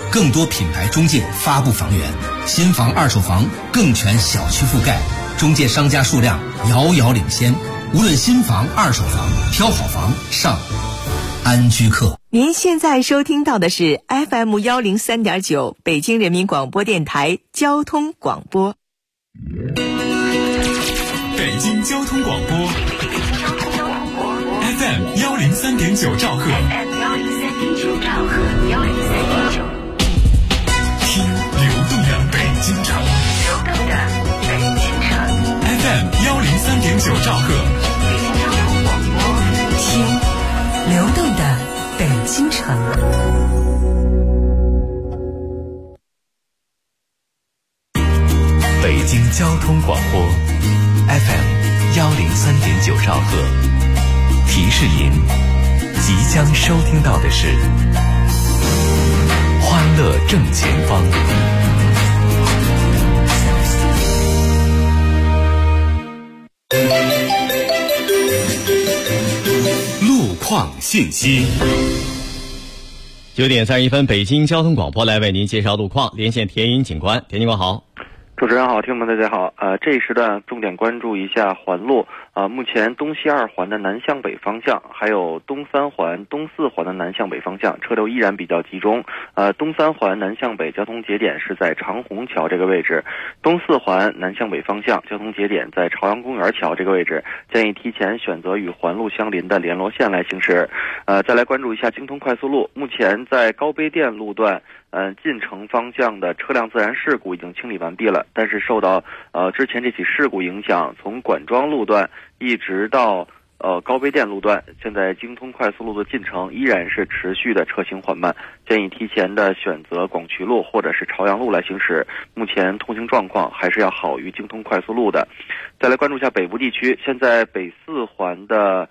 更多品牌中介发布房源，新房、二手房更全小区覆盖，中介商家数量遥遥领先。无论新房、二手房，挑好房上安居客。 您现在收听到的是 FM103.9 北京人民广播电台交通广播。 北京交通广播 FM103.9 兆赫，听流动的北京城FM103.9 兆赫， 听流动的北京城。 北京交通广播 FM103.9 兆赫，提示您即将收听到的是欢乐正前方。 路况信息。 9点31分，北京交通广播来为您介绍路况，连线田英警官。田警官好。 主持人好，听众们大家好。这一时段重点关注一下环路。目前东西二环的南向北方向，还有东三环、东四环的南向北方向，车流依然比较集中。东三环南向北交通节点是在长虹桥这个位置，东四环南向北方向交通节点在朝阳公园桥这个位置，建议提前选择与环路相邻的联络线来行驶。再来关注一下京通快速路，目前在高碑店路段进城方向的车辆自燃事故已经清理完毕了，但是受到之前这起事故影响，从管庄路段一直到高碑店路段，现在京通快速路的进城依然是持续的车行缓慢，建议提前的选择广渠路或者是朝阳路来行驶。目前通行状况还是要好于京通快速路的。再来关注一下北部地区，现在北四环的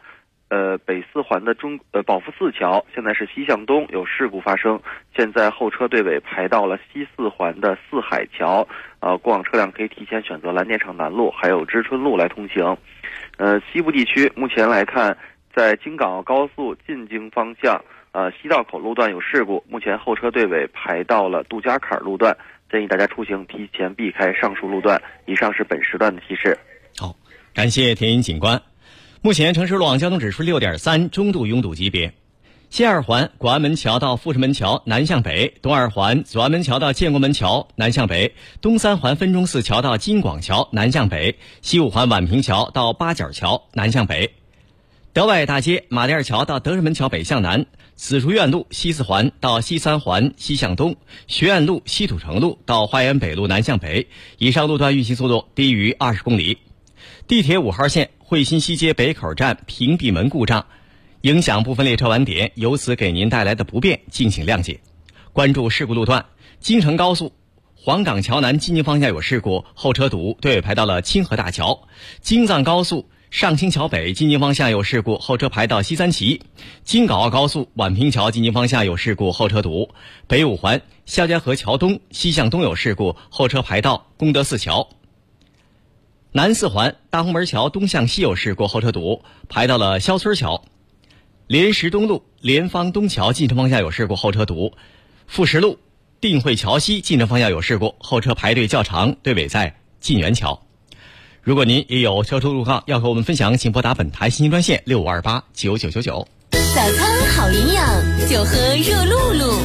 保福寺桥现在是西向东有事故发生，现在后车队尾排到了西四环的四海桥，过往车辆可以提前选择蓝电厂南路还有知春路来通行。西部地区目前来看，在京港澳高速进京方向西道口路段有事故，目前后车队尾排到了杜家坎路段，建议大家出行提前避开上述路段。以上是本时段的提示。 好，感谢田英警官。目前城市路网交通指数 6.3， 中度拥堵级别。西二环广安门桥到富士门桥南向北，东二环左安门桥到建国门桥南向北，东三环分钟寺桥到金广桥南向北，西五环宛平桥到八角桥南向北，德外大街马甸桥到德胜门桥北向南，紫竹院路西四环到西三环西向东，学院路西土城路到花园北路南向北，以上路段运行速度低于20公里。地铁5号线惠新西街北口站屏蔽门故障，影响部分列车晚点，由此给您带来的不便敬请谅解。关注事故路段，京承高速黄岗桥南进京方向有事故，后车堵，队尾排到了清河大桥。京藏高速上清桥北进京方向有事故，后车排到西三旗。京港澳高速宛平桥进京方向有事故，后车堵。北五环肖家河桥东西向东有事故，后车排到功德寺桥。南四环大红门桥东向西有事故，后车堵，排到了肖村桥。莲石东路莲芳东桥进城方向有事故，后车堵。富石路定慧桥西进城方向有事故，后车排队较长，队尾在晋源桥。如果您也有特殊路况要和我们分享，请拨打本台信息专线65289999。 早餐好营养，就喝热露露。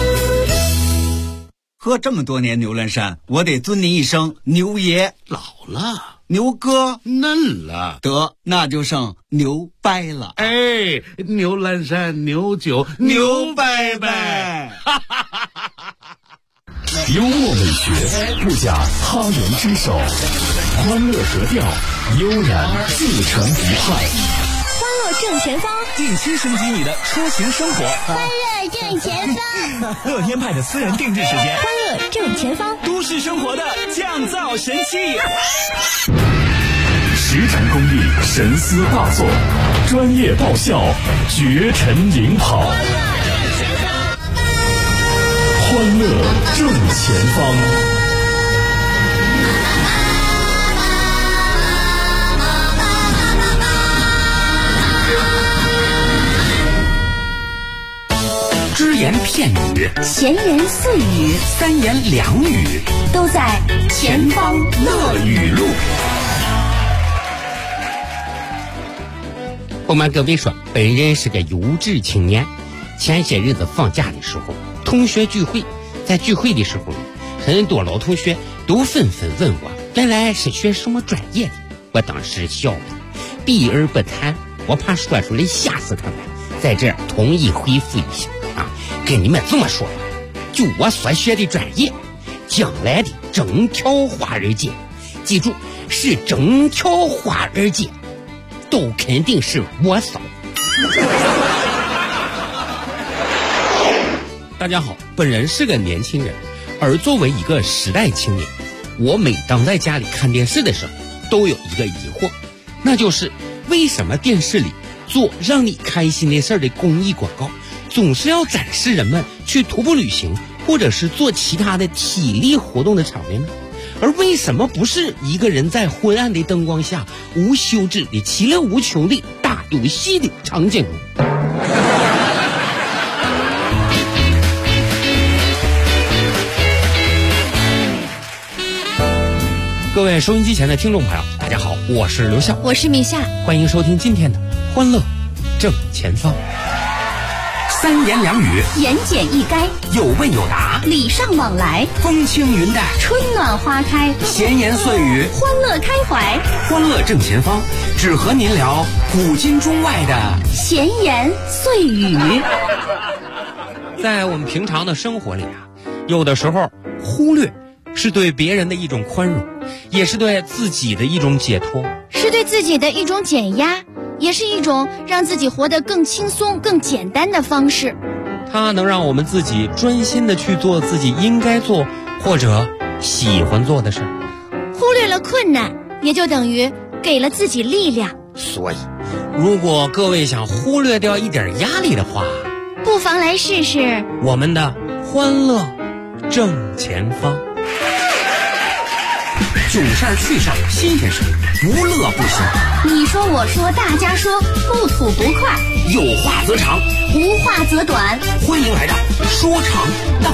喝这么多年牛栏山，我得尊您一声牛爷。 老了， 牛哥嫩了， 得那就剩牛掰了。 哎，牛栏山牛酒牛掰掰。 幽默美学，不假他人之手，欢乐格调，悠然自成一派。 欢乐正前方， 定期升级你的出行生活。 欢乐正前方， 乐天派的私人定制时间。 欢乐正前方， 都市生活的降噪神器。 实诚公益，神思大作，专业爆笑，绝尘领跑。欢乐正前方。 只言言片语、 闲言碎语、 三言两语， 都在前方乐语录。 不瞒各位说，本人是个优质青年。前些日子放假的时候，同学聚会，在聚会的时候，很多老同学都纷纷问我，原来是学什么专业的。我当时笑了，避而不谈，我怕说出来吓死他们。在这儿统一回复一下啊，跟你们这么说，就我所学的专业，将来的整条华尔街，记住是整条华尔街，都肯定是我扫。大家好，本人是个年轻人，而作为一个时代青年，我每当在家里看电视的时候，都有一个疑惑，那就是为什么电视里做让你开心的事儿的公益广告，总是要展示人们去徒步旅行，或者是做其他的体力活动的场面呢？而为什么不是一个人在昏暗的灯光下无休止的其乐无穷的打游戏的场景呢？各位收音机前的听众朋友，大家好，我是刘笑， 我是米夏， 欢迎收听今天的欢乐正前方。 三言两语， 言简意赅， 有问有答， 礼尚往来， 风轻云淡， 春暖花开， 闲言碎语， 欢乐开怀， 欢乐正前方，只和您聊古今中外的闲言碎语。 在我们平常的生活里啊，有的时候忽略是对别人的一种宽容，也是对自己的一种解脱， 是对自己的一种减压，也是一种让自己活得更轻松更简单的方式。 它能让我们自己专心的去做自己应该做或者喜欢做的事。 忽略了困难，也就等于给了自己力量。 所以如果各位想忽略掉一点压力的话， 不妨来试试我们的欢乐正前方。 囧事儿趣事儿新鲜事儿，不乐不行。 你说我说大家说，不吐不快， 有话则长， 无话则短。 欢迎来到说长道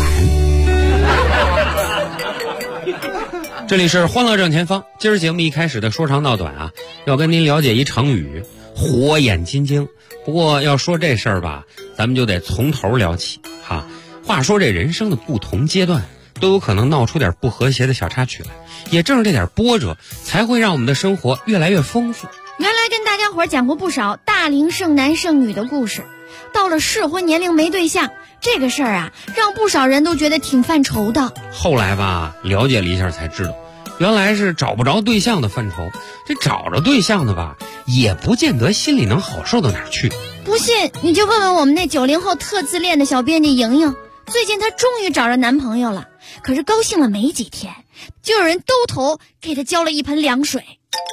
短。这里是欢乐正前方，今儿节目一开始的说长道短啊，要跟您了解一成语火眼金睛。不过要说这事儿吧，咱们就得从头聊起哈。话说这人生的不同阶段都有可能闹出点不和谐的小插曲来，也正是这点波折才会让我们的生活越来越丰富。 原来跟大家伙讲过不少大龄剩男剩女的故事，到了适婚年龄没对象这个事儿啊，让不少人都觉得挺犯愁的。 后来吧，了解了一下才知道，原来是找不着对象的犯愁，这找着对象的吧，也不见得心里能好受到哪儿去。 不信你就问问我们那90后特自恋的小编辑莹莹，最近她终于找着男朋友了，可是高兴了没几天，就有人兜头给她浇了一盆凉水。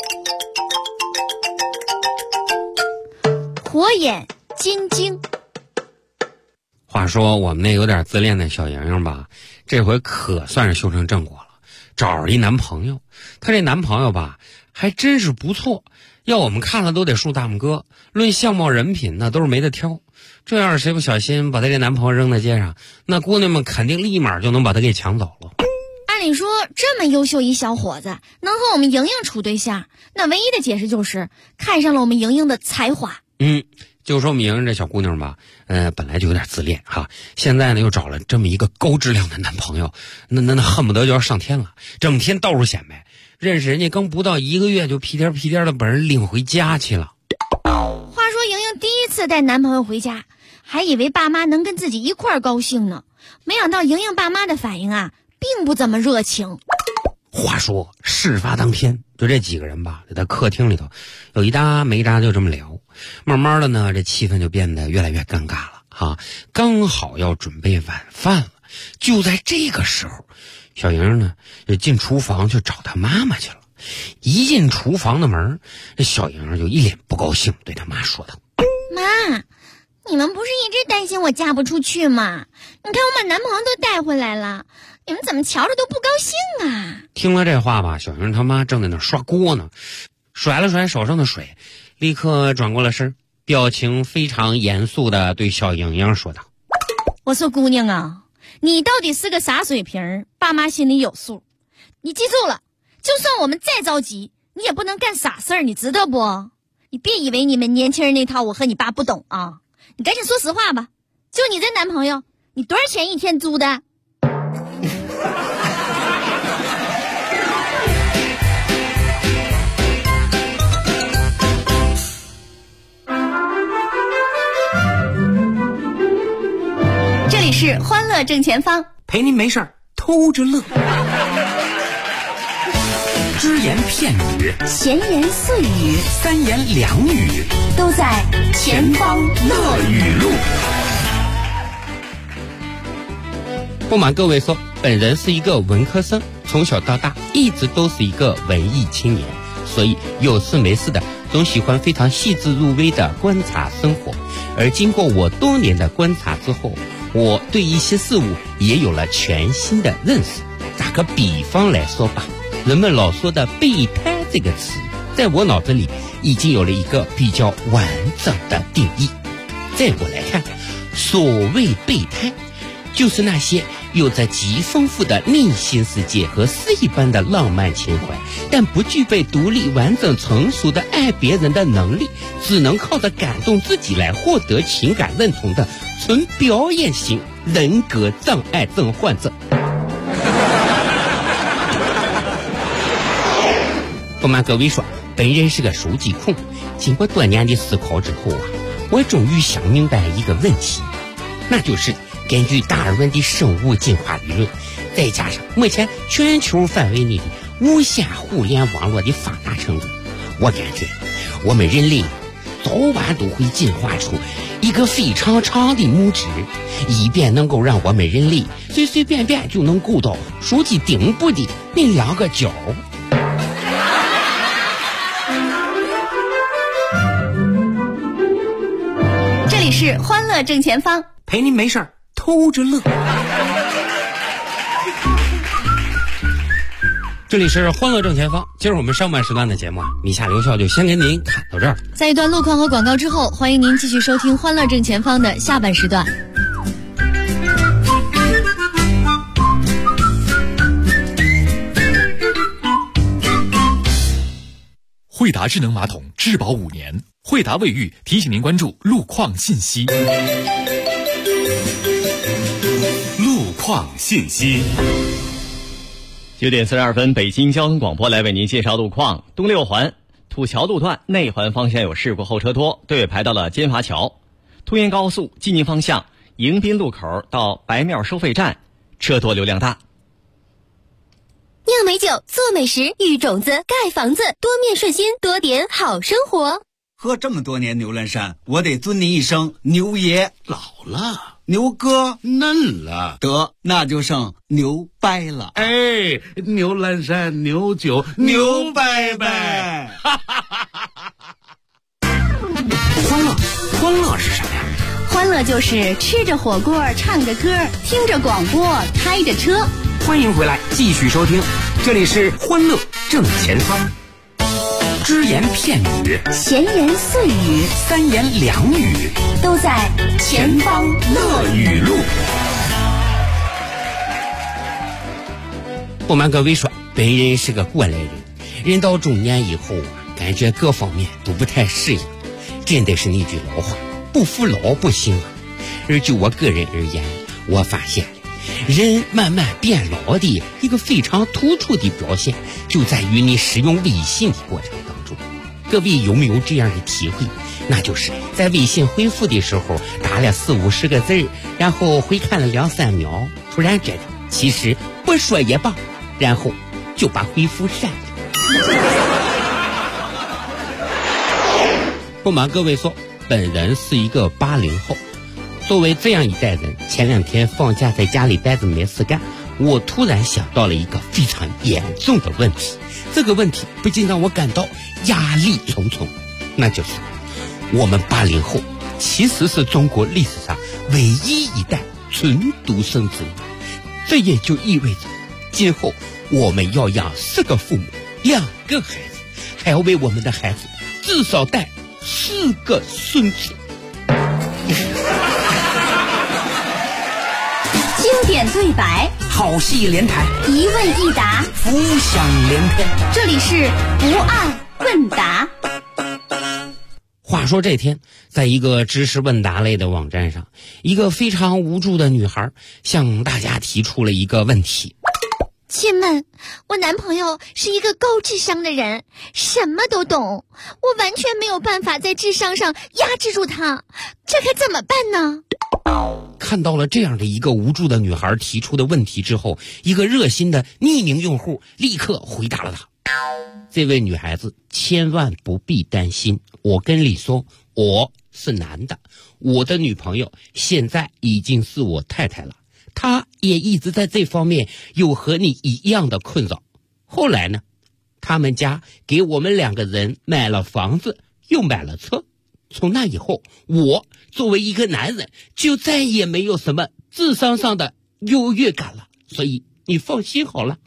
火眼金睛。 话说我们那有点自恋的小莹莹吧，这回可算是修成正果了，找着一男朋友。她这男朋友吧还真是不错，要我们看了都得竖大拇哥，论相貌人品那都是没得挑。这要是谁不小心把她这男朋友扔在街上，那姑娘们肯定立马就能把他给抢走了。 按理说这么优秀一小伙子能和我们莹莹处对象，那唯一的解释就是看上了我们莹莹的才华。 就说我们莹莹这小姑娘吧，本来就有点自恋哈，现在呢又找了这么一个高质量的男朋友，那恨不得就要上天了，整天到处显摆，认识人家刚不到1个月就屁颠屁颠的把人领回家去了。 话说莹莹第一次带男朋友回家，还以为爸妈能跟自己一块儿高兴呢，没想到莹莹爸妈的反应啊，并不怎么热情。 话说事发当天，就这几个人吧，在客厅里头有一搭没一搭就这么聊，慢慢的呢，这气氛就变得越来越尴尬了哈。刚好要准备晚饭了，就在这个时候，小莹呢就进厨房去找她妈妈去了。一进厨房的门，这小莹就一脸不高兴，对她妈说道：“ 妈，你们不是一直担心我嫁不出去吗？你看我把男朋友都带回来了，你们怎么瞧着都不高兴啊？” 听了这话吧，小莹他妈正在那刷锅呢，甩了甩手上的水，立刻转过了身，表情非常严肃地对小莹莹说道：“ 我说姑娘啊，你到底是个啥水平，爸妈心里有数。你记住了，就算我们再着急，你也不能干傻事儿，你知道不？你别以为你们年轻人那套我和你爸不懂啊！你赶紧说实话吧，就你这男朋友，你多少钱一天租的？ 这里是欢乐正前方， 陪您没事儿偷着乐。只言片语， 闲言碎语， 三言两语， 都在前方乐语录。 不瞒各位说，本人是一个文科生，从小到大一直都是一个文艺青年，所以有事没事的总喜欢非常细致入微的观察生活。而经过我多年的观察之后，我对一些事物也有了全新的认识。打个比方来说吧，人们老说的备胎这个词，在我脑子里已经有了一个比较完整的定义。在我来看，所谓备胎，就是那些有着极丰富的内心世界和诗一般的浪漫情怀，但不具备独立完整成熟的爱别人的能力，只能靠着感动自己来获得情感认同的纯表演型人格障碍症患者。不瞒各位说，本人是个书籍控。经过多年的思考之后啊，我终于想明白一个问题，那就是根据达尔文的生物进化理论，再加上目前全球范围内的无线互联网络的发达程度，我感觉我们人类早晚都会进化出一个非常长的拇指，以便能够让我们人类随随便便就能够到书籍顶部的那两个角。 这里是欢乐正前方， 陪您没事儿偷着乐。 这里是欢乐正前方，今儿我们上半时段的节目啊，米夏留校就先给您看到这儿。 在一段路况和广告之后，欢迎您继续收听欢乐正前方的下半时段。 惠达智能马桶质保5年，惠达卫浴提醒您关注路况信息。 路况信息。 9点42分，北京交通广播来为您介绍路况。东六环土桥路段内环方向有事故，后车多，队尾排到了金华桥。通燕高速济宁方向迎宾路口到白庙收费站，车多流量大。 酿美酒，做美食，育种子，盖房子，多面顺心，多点好生活。 喝这么多年牛栏山，我得尊您一声牛爷。 老了， 牛哥嫩了， 得那就剩牛掰了。 哎，牛栏山牛酒牛掰掰。 欢乐是什么呀？ 欢乐就是吃着火锅，唱着歌，听着广播，开着车。 欢迎回来，继续收听，这里是欢乐正前方。只言片语， 闲言碎语， 三言两语， 都在前方乐语录。 不瞒各位说，本人是个过来人，人到中年以后啊，感觉各方面都不太适应。真的是那句老话，不服老不行啊。而就我个人而言，我发现人慢慢变老的一个非常突出的表现，就在于你使用微信的过程当中。各位有没有这样的体会？那就是在微信回复的时候打了40-50个字，然后回看了2-3秒，突然觉得其实不说也罢，然后就把回复删了。不瞒各位说，本人是一个80后。作为这样一代人，前2天放假在家里待着没事干，我突然想到了一个非常严重的问题。这个问题不禁让我感到压力重重，那就是我们80后其实是中国历史上唯一一代纯独生子女。这也就意味着今后我们要养4个父母2个孩子，还要为我们的孩子至少带4个孙子。 点对白， 好戏连台， 一问一答， 浮想联翩。 这里是不二问答。 话说这天，在一个知识问答类的网站上，一个非常无助的女孩向大家提出了一个问题： 亲们，我男朋友是一个高智商的人，什么都懂，我完全没有办法在智商上压制住他，这该怎么办呢？ 看到了这样的一个无助的女孩提出的问题之后，一个热心的匿名用户立刻回答了她。这位女孩子千万不必担心，我跟你说，我是男的，我的女朋友现在已经是我太太了，她也一直在这方面有和你一样的困扰。后来呢，他们家给我们2个人买了房子，又买了车。从那以后，我作为一个男人就再也没有什么智商上的优越感了，所以你放心好了。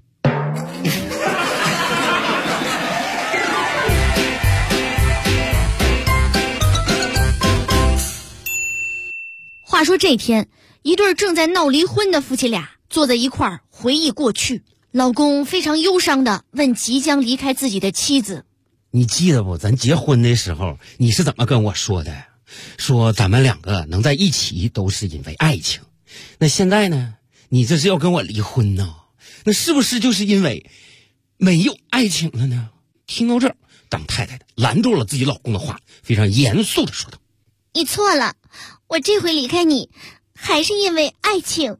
话说这天，一对正在闹离婚的夫妻俩坐在一块儿回忆过去。老公非常忧伤地问即将离开自己的妻子： 你记得不？咱结婚的时候你是怎么跟我说的？说咱们2个能在一起都是因为爱情。那现在呢？你这是要跟我离婚呢？那是不是就是因为没有爱情了呢？听到这儿，当太太的拦住了自己老公的话，非常严肃地说道： 你错了，我这回离开你还是因为爱情。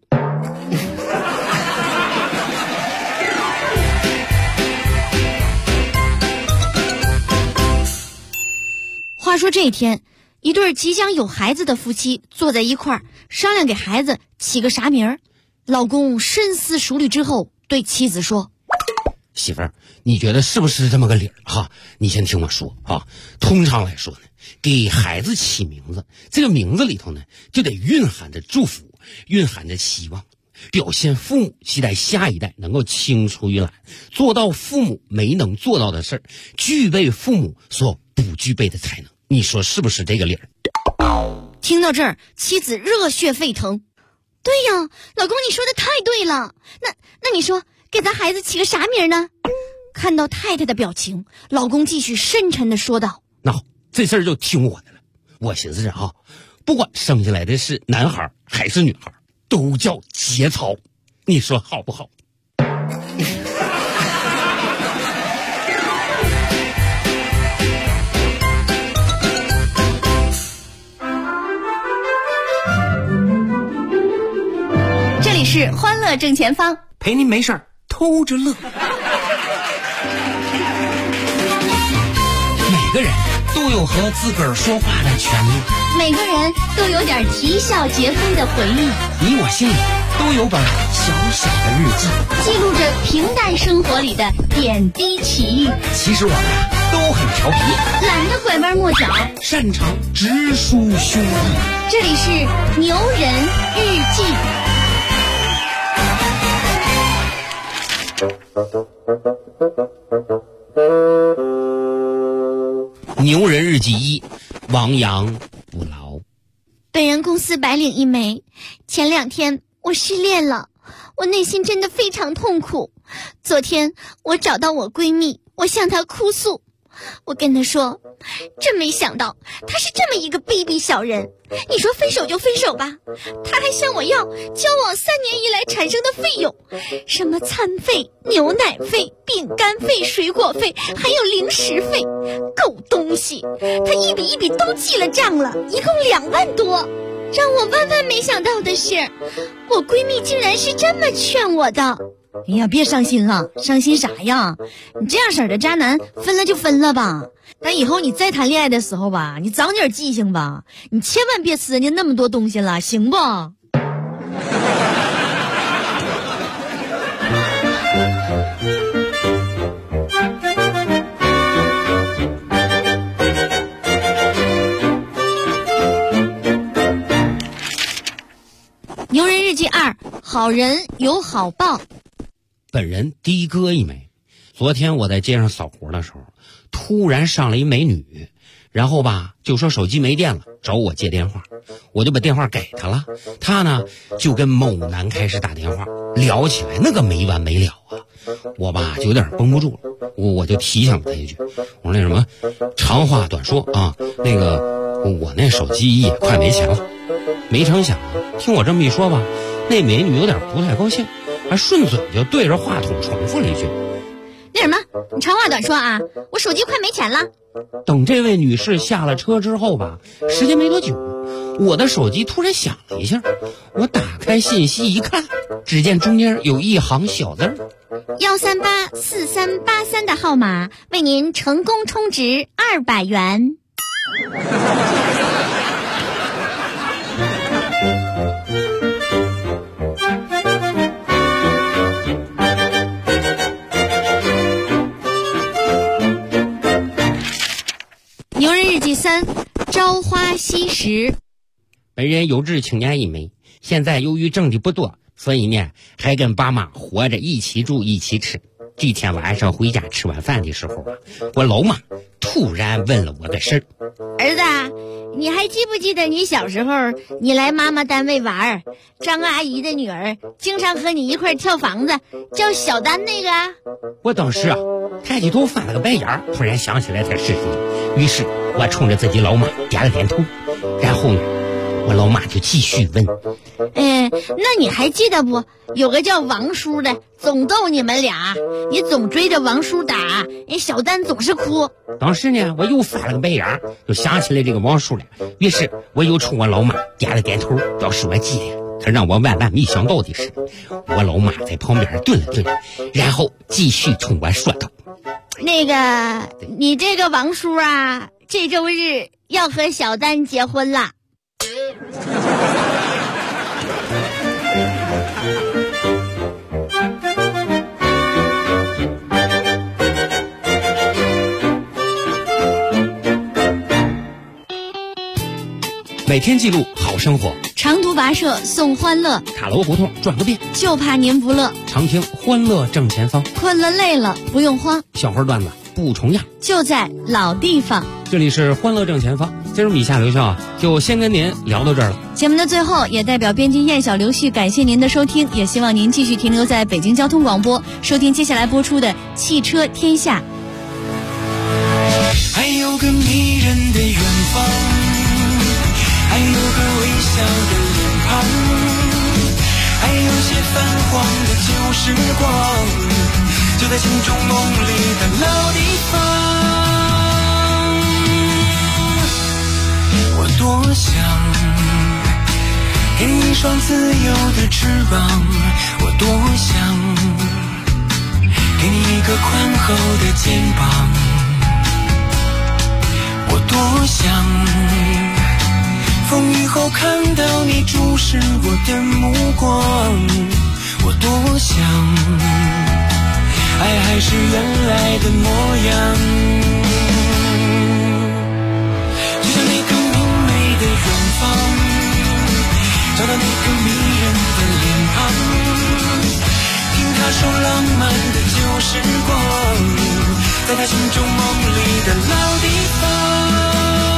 话说这天，一对即将有孩子的夫妻坐在一块儿商量给孩子起个啥名儿。老公深思熟虑之后对妻子说： 媳妇儿，你觉得是不是这么个理儿哈？你先听我说啊。通常来说呢，给孩子起名字，这个名字里头呢就得蕴含着祝福，蕴含着希望，表现父母期待下一代能够青出于蓝，做到父母没能做到的事儿，具备父母所不具备的才能。你说是不是这个理儿？ 听到这儿，妻子热血沸腾。对呀，老公你说的太对了。那你说给咱孩子起个啥名呢？看到太太的表情，老公继续深沉地说道： 那好，这事儿就听我的了。我寻思着啊，不管生下来的是男孩还是女孩，都叫节操，你说好不好？ 这里是欢乐正前方， 陪您没事儿偷着乐。 每个人都有和自个儿说话的权利， 每个人都有点啼笑皆非的回忆， 你我心里都有本小小的日记， 记录着平淡生活里的点滴奇遇。 其实我们都很调皮， 懒得拐弯抹角， 擅长直抒胸臆。 这里是牛人日记。 牛人日记1，亡羊补牢。 本人公司白领一枚，前2天我失恋了，我内心真的非常痛苦。昨天我找到我闺蜜，我向她哭诉，我跟她说，真没想到她是这么一个卑鄙小人。你说分手就分手吧，她还向我要交往3年以来产生的费用，什么餐费、牛奶费、饼干费、水果费，还有零食费，狗东西！她一笔一笔都记了账了，一共2万多。让我万万没想到的是，我闺蜜竟然是这么劝我的。哎呀，别伤心了，伤心啥呀？你这样式儿的渣男，分了就分了吧。但以后你再谈恋爱的时候吧，你长点记性吧，你千万别吃人家那么多东西了，行不？牛人日记2，好人有好报。 本人的哥一枚。昨天我在街上扫活的时候，突然上来一美女， 然后吧就说手机没电了，找我接电话，我就把电话给他了。他呢就跟某男开始打电话，聊起来那个没完没了啊。我吧就有点绷不住了，我就提醒了他一句，我说那什么，长话短说啊，那个我那手机也快没钱了。没成想啊，听我这么一说吧，那美女有点不太高兴，还顺嘴就对着话筒重复了一句， 那什么，你长话短说啊，我手机快没钱了。 等这位女士下了车之后吧，时间没多久，我的手机突然响了一下，我打开信息一看，只见中间有一行小字 1384383的号码为您成功充值200元。牛人日记3，朝花夕拾。 本人有志青年一枚，现在由于挣的不多，所以呢还跟爸妈活着一起住一起吃。这天晚上回家吃完饭的时候啊，我老妈突然问了我个事儿。 儿子，你还记不记得你小时候你来妈妈单位玩，张阿姨的女儿经常和你一块跳房子，叫小丹那个？ 我当时啊抬起头翻了个白眼，突然想起来他是谁，于是我冲着自己老妈点了点头。然后呢我老妈就继续问， 那你还记得不？有个叫王叔的，总逗你们俩，你总追着王叔打，小丹总是哭。 当时呢我又翻了个白眼，就想起来这个王叔了，于是我又冲我老妈点了点头，表示我记得。可让我万万没想到的是，我老妈在旁边顿了顿，然后继续冲我说道， 那个你这个王叔啊，这周日要和小丹结婚了。 每天记录好生活， 长途跋涉送欢乐， 塔楼胡同转个遍， 就怕您不乐。 常听欢乐正前方， 困了累了不用慌， 小花段子不重样， 就在老地方。 这里是欢乐正前方，今儿以下留校啊，就先跟您聊到这儿了。 节目的最后，也代表编辑燕小刘旭感谢您的收听，也希望您继续停留在北京交通广播，收听接下来播出的《汽车天下》。 还有个迷人的远方，还有个微笑的脸庞，还有些泛黄的旧时光，就在心中梦里的老地方。我多想给你一双自由的翅膀，我多想给你一个宽厚的肩膀，我多想风雨后看到你注视我的目光，我多想爱还是原来的模样，就像那个明媚的远方，找到那个迷人的脸庞，听他说浪漫的旧时光，在他心中梦里的老地方。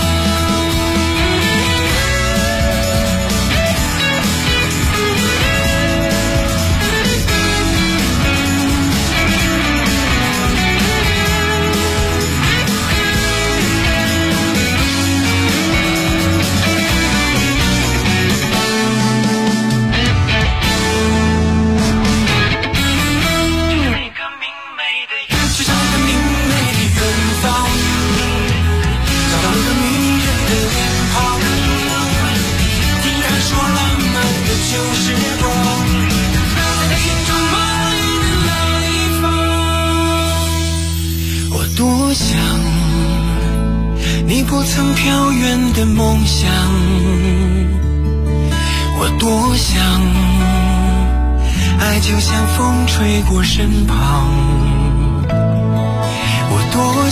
不曾飘远的梦想，我多想爱就像风吹过身旁，我多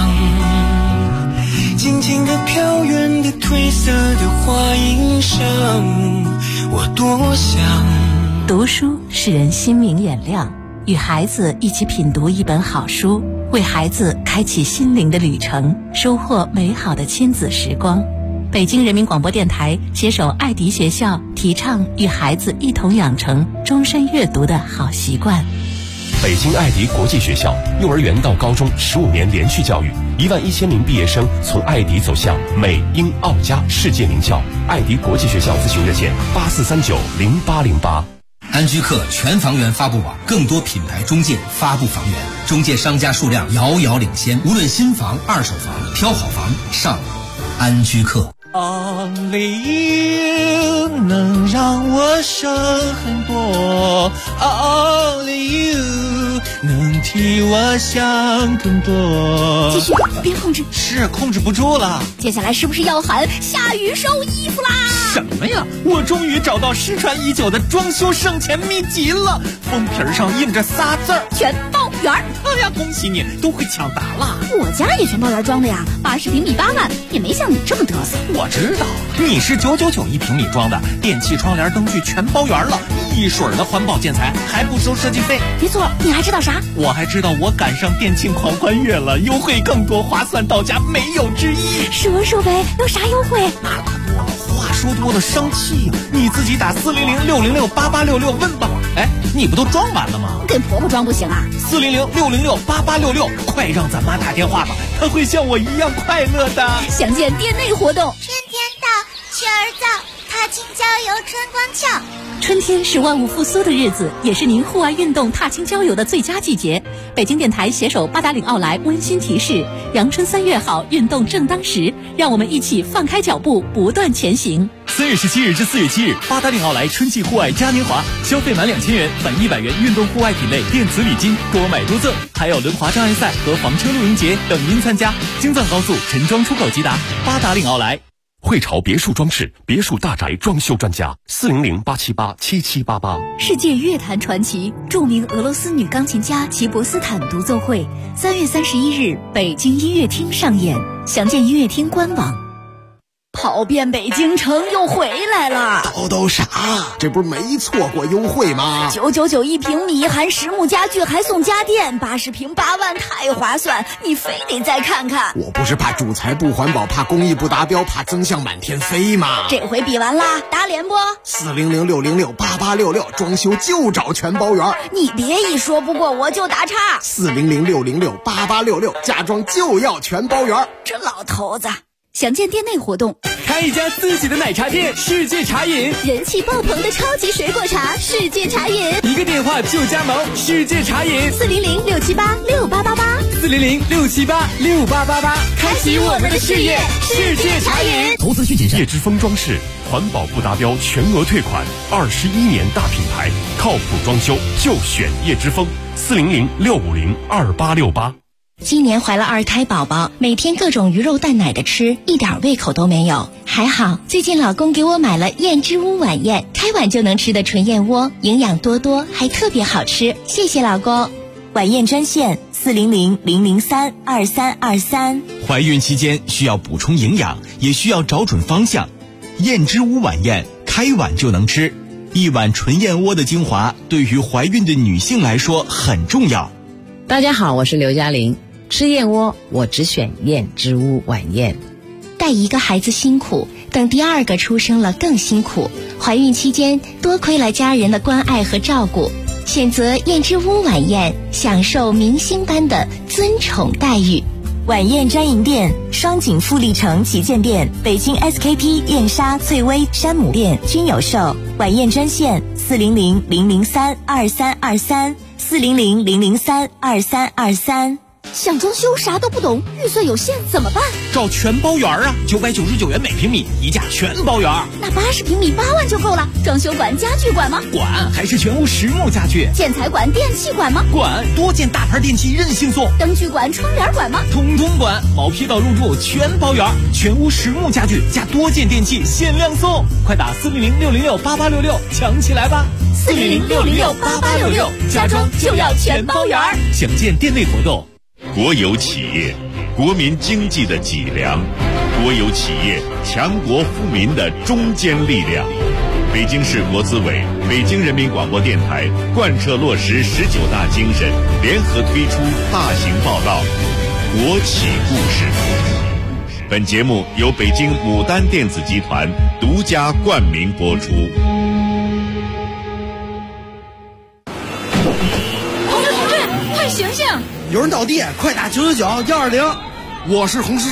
想静静地飘远的褪色的花衣裳，我多想读书使人心明眼亮， 与孩子一起品读一本好书，为孩子开启心灵的旅程，收获美好的亲子时光。北京人民广播电台携手爱迪学校，提倡与孩子一同养成终身阅读的好习惯。 北京爱迪国际学校幼儿园到高中15年连续教育，11000名毕业生从爱迪走向美英澳加世界名校。爱迪国际学校咨询热线84390808。 安居客全房源发布网，更多品牌中介发布房源，中介商家数量遥遥领先。无论新房、二手房，挑好房上安居客。 Only you 能让我省很多 ，Only you 能替我想更多。 继续，别控制， 是控制不住了。 接下来是不是要喊下雨收衣服啦？ 什么呀？我终于找到失传已久的装修省钱秘籍了，封皮上印着仨字儿： 全包圆。 哎呀，恭喜你，都会抢答了。 我家也全包圆装的呀，80平米8万，也没像你这么嘚瑟。 我知道，你是999一平米装的，电器、窗帘、灯具全包圆了，一水的环保建材，还不收设计费。 没错，你还知道啥？ 我还知道我赶上电竞狂欢月了，优惠更多，划算到家，没有之一。 说说呗，有啥优惠？ 那可多了，话说多了生气呀！你自己打400-606-8866问吧。哎，你不都装完了吗？ 给婆婆装不行啊 ？400-606-8866，快让咱妈打电话吧，她会像我一样快乐的。 详见店内活动。 春天到，雀儿造，踏青郊游春光俏。 春天是万物复苏的日子，也是您户外运动踏青郊游的最佳季节。北京电台携手八达岭奥莱温馨提示：阳春3月好，运动正当时，让我们一起放开脚步，不断前行。 3月17日至4月7日，八达岭奥莱春季户外嘉年华，消费满2000元返100元运动户外品类电子礼金，多买多赠，还有轮滑障碍赛和房车露营节等您参加。京藏高速陈庄出口吉达，八达岭奥莱。 汇潮别墅装饰，别墅大宅装修专家，400-878-7788。 世界乐坛传奇，著名俄罗斯女钢琴家齐博斯坦独奏会，3月31日北京音乐厅上演，详见音乐厅官网。 跑遍北京城又回来了， 都啥？这不是没错过优惠吗 ？999一平米，含实木家具还送家电，80平8万，太划算！你非得再看看。 我不是怕主材不环保，怕工艺不达标，怕增项满天飞吗？ 这回比完啦，打脸不 ？400-606-8866，装修就找全包圆。 你别一说不过我就打岔。 400-606-8866，家装就要全包圆。 这老头子。详见店内活动， 开一家自己的奶茶店，世界茶饮， 人气爆棚的超级水果茶，世界茶饮， 一个电话就加盟，世界茶饮 ，400-678-6888，400-678-6888， 开启我们的事业，世界茶饮。 投资需谨慎。叶之峰装饰，环保不达标全额退款，21年大品牌，靠谱装修就选叶之峰，400-650-2868。 今年怀了2胎宝宝，每天各种鱼肉蛋奶的吃，一点胃口都没有。还好最近老公给我买了燕之屋晚宴，开碗就能吃的纯燕窝，营养多多，还特别好吃。谢谢老公。 晚宴专线400-003-2323。 怀孕期间需要补充营养，也需要找准方向。燕之屋晚宴，开碗就能吃，一碗纯燕窝的精华，对于怀孕的女性来说很重要。 大家好，我是刘嘉玲。吃燕窝，我只选燕之屋晚宴。 带一个孩子辛苦，等第2个出生了更辛苦。怀孕期间多亏了家人的关爱和照顾，选择燕之屋晚宴，享受明星般的尊宠待遇。 晚宴专营店：双井富力城旗舰店、北京 SKP 燕莎、翠微、山姆店均有售。晚宴专线400-003-2323，400-003-2323。 想装修啥都不懂，预算有限怎么办？ 找全包圆啊，999元每平米，一价全包圆。 那80平米8万就够了。装修管、家具管吗？ 管，还是全屋实木家具。 建材管、电器管吗？ 管，多件大牌电器任性送。 灯具管、窗帘管吗？ 通通管，毛坯到入住全包圆，全屋实木家具加多件电器限量送。快打400-606-8866，抢起来吧 ！400-606-8866，家装就要全包圆。 详见店内活动。 国有企业，国民经济的脊梁；国有企业，强国富民的中坚力量。 北京市国资委、北京人民广播电台贯彻落实19大精神，联合推出大型报道《国企故事》。本节目由北京牡丹电子集团独家冠名播出。 同志，快醒醒！ 有人倒地，快打999-120。我是红十